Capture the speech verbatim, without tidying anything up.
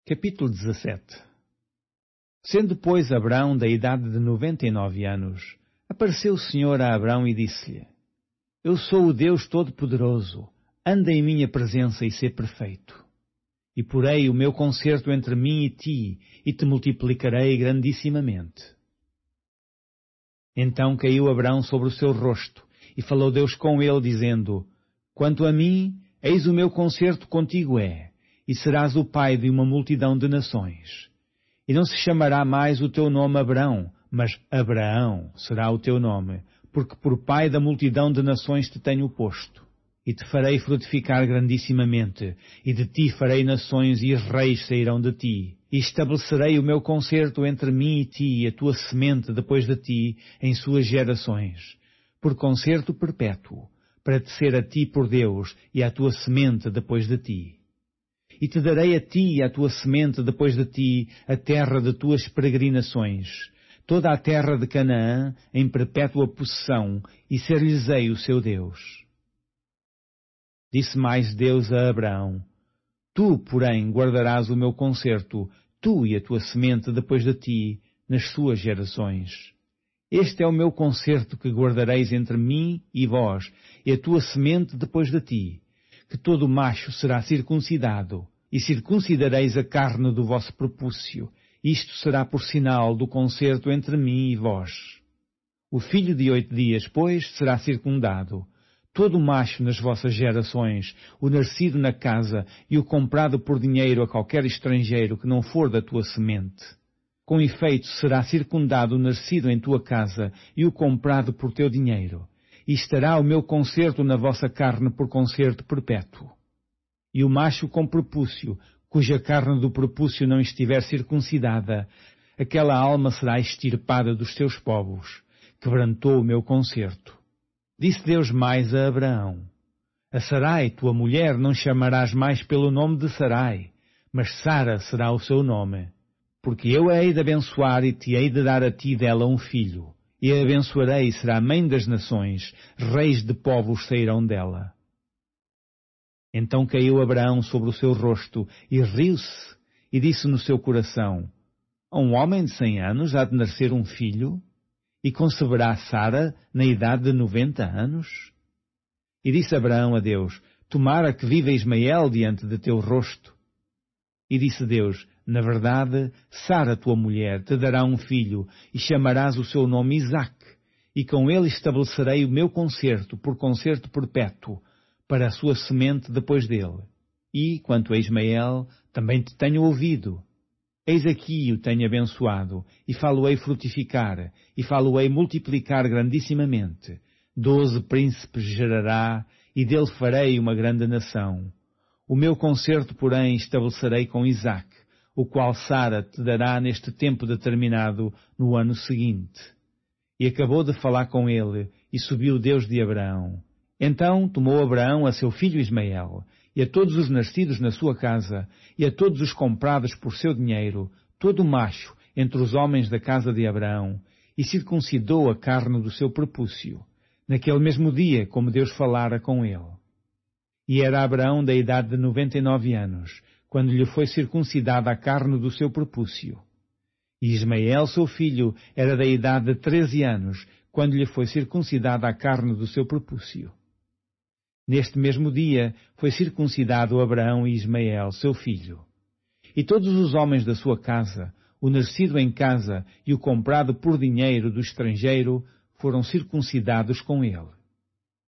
Capítulo dezassete. Sendo, pois, Abrão da idade de noventa e nove anos, apareceu o Senhor a Abrão e disse-lhe: Eu sou o Deus Todo-Poderoso, anda em minha presença e sê perfeito. E porei o meu concerto entre mim e ti, e te multiplicarei grandissimamente. Então caiu Abrão sobre o seu rosto, e falou Deus com ele, dizendo: Quanto a mim, eis o meu concerto contigo é, e serás o pai de uma multidão de nações. E não se chamará mais o teu nome Abrão, mas Abraão será o teu nome, porque por pai da multidão de nações te tenho posto. E te farei frutificar grandissimamente, e de ti farei nações, e os reis sairão de ti. E estabelecerei o meu concerto entre mim e ti, e a tua semente depois de ti, em suas gerações, por concerto perpétuo, para te ser a ti por Deus, e à tua semente depois de ti. E te darei a ti e à tua semente depois de ti a terra de tuas peregrinações, toda a terra de Canaã em perpétua possessão, e ser-lhes-ei o seu Deus. Disse mais Deus a Abraão: Tu, porém, guardarás o meu concerto, tu e a tua semente depois de ti, nas suas gerações. Este é o meu concerto que guardareis entre mim e vós, e a tua semente depois de ti, que todo macho será circuncidado, e circuncidareis a carne do vosso prepúcio. Isto será por sinal do concerto entre mim e vós. O filho de oito dias, pois, será circundado. Todo macho nas vossas gerações, o nascido na casa e o comprado por dinheiro a qualquer estrangeiro que não for da tua semente. Com efeito, será circundado o nascido em tua casa e o comprado por teu dinheiro. E estará o meu concerto na vossa carne por concerto perpétuo. E o macho com prepúcio, cuja carne do prepúcio não estiver circuncidada, aquela alma será extirpada dos seus povos. Quebrantou o meu concerto. Disse Deus mais a Abraão: A Sarai, tua mulher, não chamarás mais pelo nome de Sarai, mas Sara será o seu nome. Porque eu a hei de abençoar e te hei de dar a ti dela um filho. E a abençoarei, será mãe das nações, reis de povos sairão dela. Então caiu Abraão sobre o seu rosto e riu-se, e disse no seu coração: A um homem de cem anos há de nascer um filho? E conceberá Sara na idade de noventa anos? E disse Abraão a Deus: Tomara que viva Ismael diante de teu rosto. E disse Deus: Na verdade, Sara, tua mulher, te dará um filho, e chamarás o seu nome Isaque, e com ele estabelecerei o meu concerto, por concerto perpétuo, para a sua semente depois dele. E, quanto a Ismael, também te tenho ouvido. Eis aqui o tenho abençoado, e falo-ei frutificar, e falo-ei multiplicar grandissimamente. Doze príncipes gerará, e dele farei uma grande nação. O meu concerto, porém, estabelecerei com Isaque, o qual Sara te dará neste tempo determinado, no ano seguinte. E acabou de falar com ele, e subiu Deus de Abraão. Então tomou Abraão a seu filho Ismael, e a todos os nascidos na sua casa, e a todos os comprados por seu dinheiro, todo macho entre os homens da casa de Abraão, e circuncidou a carne do seu prepúcio, naquele mesmo dia, como Deus falara com ele. E era Abraão da idade de noventa e nove anos, quando lhe foi circuncidada a carne do seu prepúcio. E Ismael, seu filho, era da idade de treze anos, quando lhe foi circuncidada a carne do seu prepúcio. Neste mesmo dia foi circuncidado Abraão e Ismael, seu filho. E todos os homens da sua casa, o nascido em casa e o comprado por dinheiro do estrangeiro, foram circuncidados com ele.